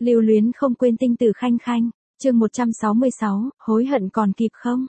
Lưu luyến không quên tinh tử khanh khanh, chương 166, hối hận còn kịp không?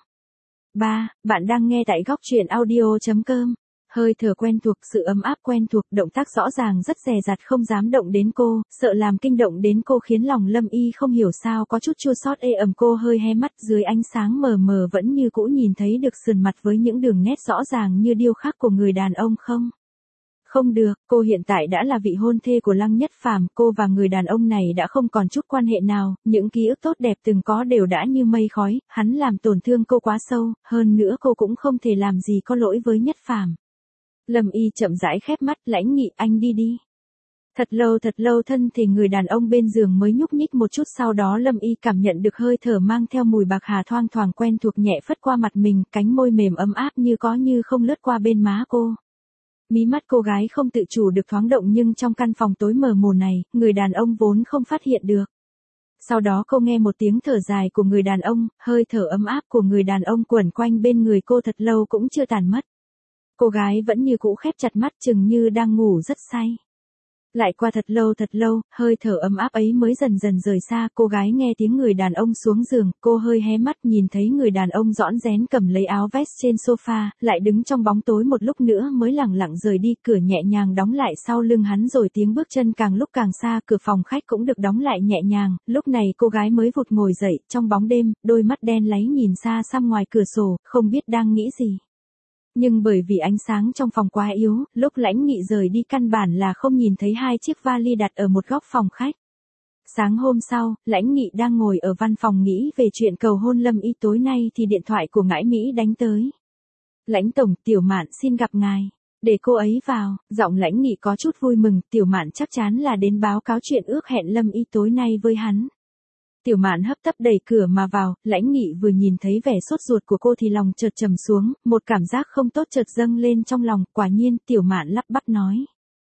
3. Bạn đang nghe tại góc truyện audio.com. Hơi thở quen thuộc, sự ấm áp quen thuộc, động tác rõ ràng rất dè dặt không dám động đến cô, sợ làm kinh động đến cô khiến lòng Lâm Y không hiểu sao có chút chua xót ê ẩm. Cô hơi hé mắt, dưới ánh sáng mờ mờ vẫn như cũ nhìn thấy được sườn mặt với những đường nét rõ ràng như điêu khắc của người đàn ông không? Không được, cô hiện tại đã là vị hôn thê của Lăng Nhất Phàm, cô và người đàn ông này đã không còn chút quan hệ nào, những ký ức tốt đẹp từng có đều đã như mây khói, hắn làm tổn thương cô quá sâu, hơn nữa cô cũng không thể làm gì có lỗi với Nhất Phàm. Lâm Y chậm rãi khép mắt, Lãnh Nghị, anh đi đi. Thật lâu thân thể người đàn ông bên giường mới nhúc nhích một chút, sau đó Lâm Y cảm nhận được hơi thở mang theo mùi bạc hà thoang thoảng quen thuộc nhẹ phất qua mặt mình, cánh môi mềm ấm áp như có như không lướt qua bên má cô. Mí mắt cô gái không tự chủ được thoáng động, nhưng trong căn phòng tối mờ mù này, người đàn ông vốn không phát hiện được. Sau đó cô nghe một tiếng thở dài của người đàn ông, hơi thở ấm áp của người đàn ông quẩn quanh bên người cô thật lâu cũng chưa tàn mất. Cô gái vẫn như cũ khép chặt mắt, chừng như đang ngủ rất say. Lại qua thật lâu, hơi thở ấm áp ấy mới dần dần rời xa, cô gái nghe tiếng người đàn ông xuống giường, cô hơi hé mắt nhìn thấy người đàn ông rõn rén cầm lấy áo vest trên sofa, lại đứng trong bóng tối một lúc nữa mới lẳng lặng rời đi, cửa nhẹ nhàng đóng lại sau lưng hắn rồi tiếng bước chân càng lúc càng xa, cửa phòng khách cũng được đóng lại nhẹ nhàng, lúc này cô gái mới vụt ngồi dậy, trong bóng đêm, đôi mắt đen láy nhìn xa xăm ngoài cửa sổ, không biết đang nghĩ gì. Nhưng bởi vì ánh sáng trong phòng quá yếu, lúc Lãnh Nghị rời đi căn bản là không nhìn thấy hai chiếc vali đặt ở một góc phòng khách. Sáng hôm sau, Lãnh Nghị đang ngồi ở văn phòng nghĩ về chuyện cầu hôn Lâm Y tối nay thì điện thoại của Ngãi Mỹ đánh tới. Lãnh tổng, Tiểu Mạn xin gặp ngài. Để cô ấy vào, giọng Lãnh Nghị có chút vui mừng, Tiểu Mạn chắc chắn là đến báo cáo chuyện ước hẹn Lâm Y tối nay với hắn. Tiểu Mạn hấp tấp đẩy cửa mà vào, Lãnh Nghị vừa nhìn thấy vẻ sốt ruột của cô thì lòng chợt trầm xuống, một cảm giác không tốt chợt dâng lên trong lòng, quả nhiên, Tiểu Mạn lắp bắp nói.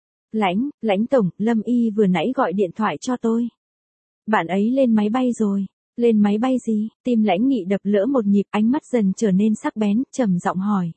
Lãnh tổng, Lâm Y vừa nãy gọi điện thoại cho tôi. Bạn ấy lên máy bay rồi. Lên máy bay gì? Tim Lãnh Nghị đập lỡ một nhịp, ánh mắt dần trở nên sắc bén, trầm giọng hỏi.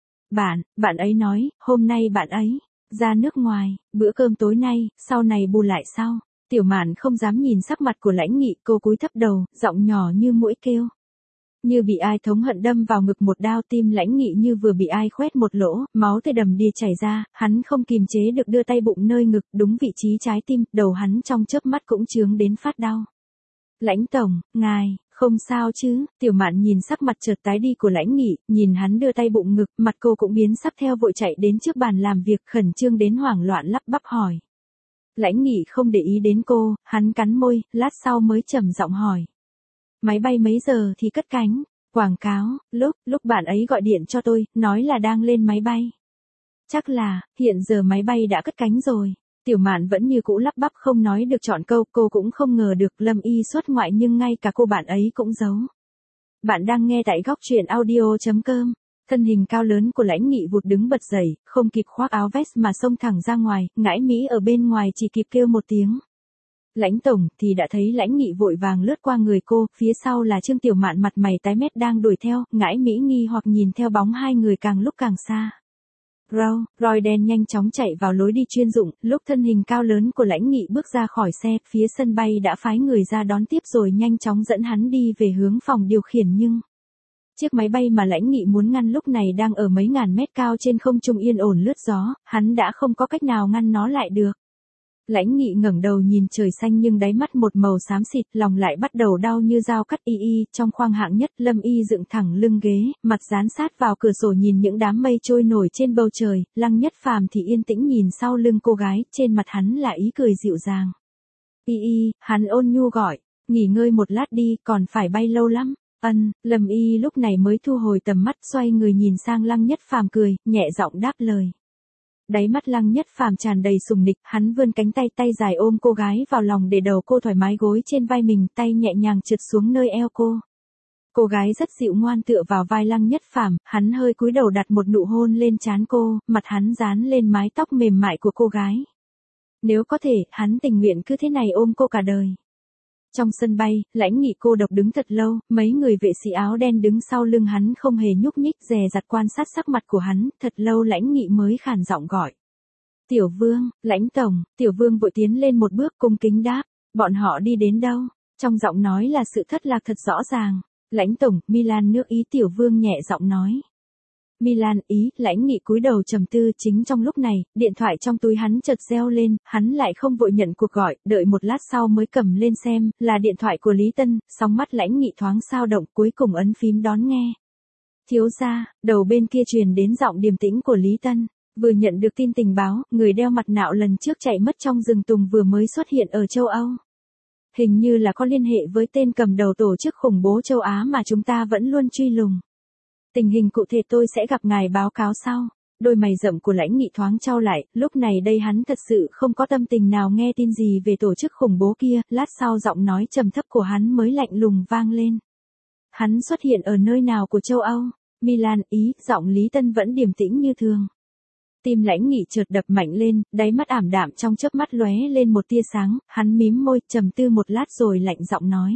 Bạn ấy nói, hôm nay bạn ấy ra nước ngoài, bữa cơm tối nay, sau này bù lại sau. Tiểu Mạn không dám nhìn sắc mặt của Lãnh Nghị, cô cúi thấp đầu, giọng nhỏ như muỗi kêu. Như bị ai thống hận đâm vào ngực một đao, tim Lãnh Nghị như vừa bị ai khoét một lỗ, máu tươi đầm đìa chảy ra, hắn không kìm chế được đưa tay bụng nơi ngực, đúng vị trí trái tim, đầu hắn trong chớp mắt cũng chướng đến phát đau. Lãnh tổng, ngài, không sao chứ? Tiểu Mạn nhìn sắc mặt chợt tái đi của Lãnh Nghị, nhìn hắn đưa tay bụng ngực, mặt cô cũng biến sắc theo, vội chạy đến trước bàn làm việc, khẩn trương đến hoảng loạn lắp bắp hỏi. Lãnh Nghị không để ý đến cô, hắn cắn môi, lát sau mới trầm giọng hỏi. Máy bay mấy giờ thì cất cánh? Quảng cáo, lúc bạn ấy gọi điện cho tôi, nói là đang lên máy bay. Chắc là, hiện giờ máy bay đã cất cánh rồi. Tiểu Mạn vẫn như cũ lắp bắp không nói được trọn câu, cô cũng không ngờ được Lâm Y xuất ngoại nhưng ngay cả cô bạn ấy cũng giấu. Bạn đang nghe tại góc truyện audio.com. Thân hình cao lớn của Lãnh Nghị vụt đứng bật dậy, không kịp khoác áo vest mà xông thẳng ra ngoài, Ngãi Mỹ ở bên ngoài chỉ kịp kêu một tiếng. Lãnh tổng, thì đã thấy Lãnh Nghị vội vàng lướt qua người cô, phía sau là Trương Tiểu Mạn mặt mày tái mét đang đuổi theo, Ngãi Mỹ nghi hoặc nhìn theo bóng hai người càng lúc càng xa. Roy đen nhanh chóng chạy vào lối đi chuyên dụng, lúc thân hình cao lớn của Lãnh Nghị bước ra khỏi xe, phía sân bay đã phái người ra đón tiếp rồi nhanh chóng dẫn hắn đi về hướng phòng điều khiển nhưng... Chiếc máy bay mà Lãnh Nghị muốn ngăn lúc này đang ở mấy ngàn mét cao trên không trung yên ổn lướt gió, hắn đã không có cách nào ngăn nó lại được. Lãnh Nghị ngẩng đầu nhìn trời xanh nhưng đáy mắt một màu xám xịt, lòng lại bắt đầu đau như dao cắt trong khoang hạng nhất, Lâm Y dựng thẳng lưng ghế, mặt dán sát vào cửa sổ nhìn những đám mây trôi nổi trên bầu trời, Lăng Nhất Phàm thì yên tĩnh nhìn sau lưng cô gái, trên mặt hắn là ý cười dịu dàng. Hắn ôn nhu gọi, nghỉ ngơi một lát đi, còn phải bay lâu lắm. Lâm Y lúc này mới thu hồi tầm mắt, xoay người nhìn sang Lăng Nhất Phàm cười, nhẹ giọng đáp lời. Đáy mắt Lăng Nhất Phàm tràn đầy sùng nịch, hắn vươn cánh tay dài ôm cô gái vào lòng để đầu cô thoải mái gối trên vai mình, tay nhẹ nhàng trượt xuống nơi eo cô. Cô gái rất dịu ngoan tựa vào vai Lăng Nhất Phàm, hắn hơi cúi đầu đặt một nụ hôn lên trán cô, mặt hắn dán lên mái tóc mềm mại của cô gái. Nếu có thể, hắn tình nguyện cứ thế này ôm cô cả đời. Trong sân bay, Lãnh Nghị cô độc đứng thật lâu, mấy người vệ sĩ áo đen đứng sau lưng hắn không hề nhúc nhích, dè dặt quan sát sắc mặt của hắn, thật lâu Lãnh Nghị mới khàn giọng gọi. Tiểu Vương, Lãnh tổng, Tiểu Vương vội tiến lên một bước cung kính đáp. Bọn họ đi đến đâu? Trong giọng nói là sự thất lạc thật rõ ràng. Lãnh tổng, Milan nước Ý tiểu vương nhẹ giọng nói. Milan Ý, Lãnh Nghị cúi đầu trầm tư. Chính trong lúc này, điện thoại trong túi hắn chợt reo lên, hắn lại không vội nhận cuộc gọi, đợi một lát sau mới cầm lên xem, là điện thoại của Lý Tân. Sóng mắt Lãnh Nghị thoáng xao động, cuối cùng ấn phím đón nghe. Thiếu gia, đầu bên kia truyền đến giọng điềm tĩnh của Lý Tân. Vừa nhận được tin tình báo, người đeo mặt nạ lần trước chạy mất trong rừng tùng vừa mới xuất hiện ở châu Âu. Hình như là có liên hệ với tên cầm đầu tổ chức khủng bố châu Á mà chúng ta vẫn luôn truy lùng. Tình hình cụ thể tôi sẽ gặp ngài báo cáo sau. Đôi mày rậm của Lãnh Nghị thoáng chau lại, lúc này đây hắn thật sự không có tâm tình nào nghe tin gì về tổ chức khủng bố kia, lát sau giọng nói trầm thấp của hắn mới lạnh lùng vang lên. Hắn xuất hiện ở nơi nào của châu Âu? Milan Ý, giọng Lý Tân vẫn điềm tĩnh như thường. Tim Lãnh Nghị chợt đập mạnh lên, đáy mắt ảm đạm trong chớp mắt lóe lên một tia sáng, hắn mím môi, trầm tư một lát rồi lạnh giọng nói.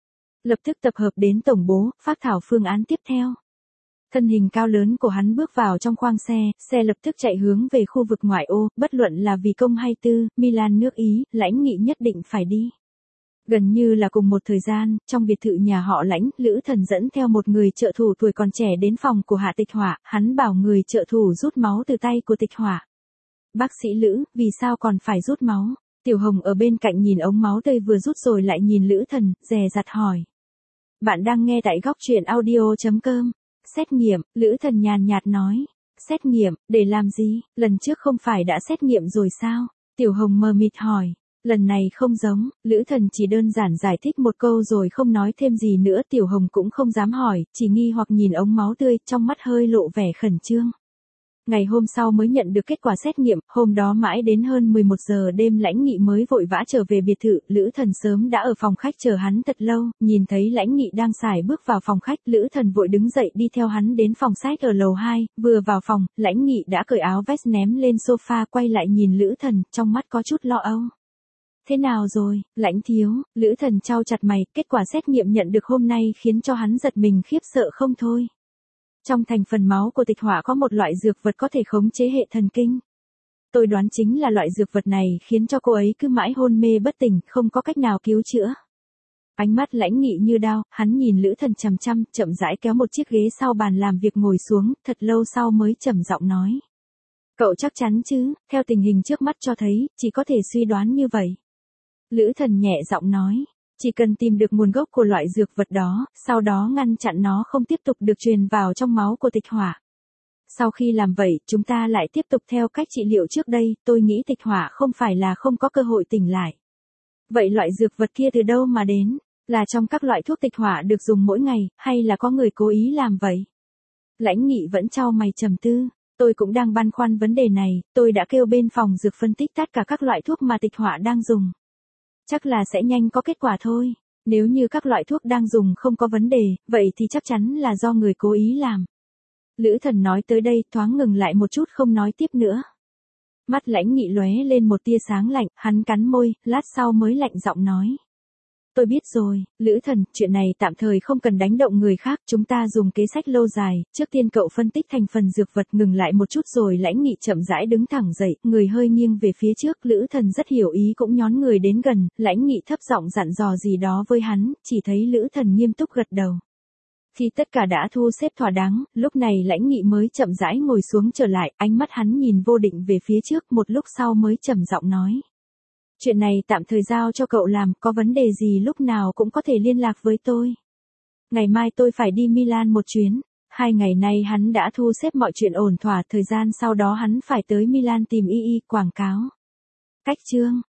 Lập tức tập hợp đến tổng bố, phác thảo phương án tiếp theo. Thân hình cao lớn của hắn bước vào trong khoang xe, xe lập tức chạy hướng về khu vực ngoại ô, bất luận là vì công hay tư, Milan nước Ý, Lãnh Nghị nhất định phải đi. Gần như là cùng một thời gian, trong biệt thự nhà họ Lãnh, Lữ Thần dẫn theo một người trợ thủ tuổi còn trẻ đến phòng của Hạ Tịch Hỏa, hắn bảo người trợ thủ rút máu từ tay của Tịch Hỏa. Bác sĩ Lữ, vì sao còn phải rút máu? Tiểu Hồng ở bên cạnh nhìn ống máu tươi vừa rút rồi lại nhìn Lữ Thần, dè dặt hỏi. Bạn đang nghe tại góc truyện audio.com. Xét nghiệm, Lữ Thần nhàn nhạt nói. Xét nghiệm, để làm gì? Lần trước không phải đã xét nghiệm rồi sao? Tiểu Hồng mờ mịt hỏi. Lần này không giống, Lữ Thần chỉ đơn giản giải thích một câu rồi không nói thêm gì nữa. Tiểu Hồng cũng không dám hỏi, chỉ nghi hoặc nhìn ống máu tươi, trong mắt hơi lộ vẻ khẩn trương. Ngày hôm sau mới nhận được kết quả xét nghiệm, hôm đó mãi đến hơn 11 giờ đêm Lãnh Nghị mới vội vã trở về biệt thự. Lữ Thần sớm đã ở phòng khách chờ hắn thật lâu, nhìn thấy Lãnh Nghị đang xài bước vào phòng khách, Lữ Thần vội đứng dậy đi theo hắn đến phòng sách ở lầu 2, vừa vào phòng, Lãnh Nghị đã cởi áo vest ném lên sofa quay lại nhìn Lữ Thần, trong mắt có chút lo âu. Thế nào rồi, Lãnh thiếu? Lữ Thần chau chặt mày, kết quả xét nghiệm nhận được hôm nay khiến cho hắn giật mình khiếp sợ không thôi. Trong thành phần máu của Tịch Hỏa có một loại dược vật có thể khống chế hệ thần kinh. Tôi đoán chính là loại dược vật này khiến cho cô ấy cứ mãi hôn mê bất tỉnh, không có cách nào cứu chữa. Ánh mắt Lãnh Nghị như đao, hắn nhìn Lữ Thần chằm chằm, chậm rãi kéo một chiếc ghế sau bàn làm việc ngồi xuống, thật lâu sau mới trầm giọng nói. Cậu chắc chắn chứ, theo tình hình trước mắt cho thấy, chỉ có thể suy đoán như vậy. Lữ Thần nhẹ giọng nói. Chỉ cần tìm được nguồn gốc của loại dược vật đó, sau đó ngăn chặn nó không tiếp tục được truyền vào trong máu của Tịch Hỏa. Sau khi làm vậy, chúng ta lại tiếp tục theo cách trị liệu trước đây, tôi nghĩ Tịch Hỏa không phải là không có cơ hội tỉnh lại. Vậy loại dược vật kia từ đâu mà đến? Là trong các loại thuốc Tịch Hỏa được dùng mỗi ngày, hay là có người cố ý làm vậy? Lãnh Nghị vẫn chau mày trầm tư. Tôi cũng đang băn khoăn vấn đề này, tôi đã kêu bên phòng dược phân tích tất cả các loại thuốc mà Tịch Hỏa đang dùng. Chắc là sẽ nhanh có kết quả thôi. Nếu như các loại thuốc đang dùng không có vấn đề, vậy thì chắc chắn là do người cố ý làm. Lữ Thần nói tới đây thoáng ngừng lại một chút không nói tiếp nữa. Mắt Lãnh Nghị lóe lên một tia sáng lạnh, hắn cắn môi, lát sau mới lạnh giọng nói. Tôi biết rồi, Lữ Thần, chuyện này tạm thời không cần đánh động người khác, chúng ta dùng kế sách lâu dài, trước tiên cậu phân tích thành phần dược vật. Ngừng lại một chút rồi Lãnh Nghị chậm rãi đứng thẳng dậy, người hơi nghiêng về phía trước, Lữ Thần rất hiểu ý cũng nhón người đến gần, Lãnh Nghị thấp giọng dặn dò gì đó với hắn, chỉ thấy Lữ Thần nghiêm túc gật đầu. Khi tất cả đã thu xếp thỏa đáng, lúc này Lãnh Nghị mới chậm rãi ngồi xuống trở lại, ánh mắt hắn nhìn vô định về phía trước, một lúc sau mới trầm giọng nói. Chuyện này tạm thời giao cho cậu làm, có vấn đề gì lúc nào cũng có thể liên lạc với tôi. Ngày mai tôi phải đi Milan một chuyến. 2 ngày nay hắn đã thu xếp mọi chuyện ổn thỏa, thời gian sau đó hắn phải tới Milan tìm Y quảng cáo. Cách chương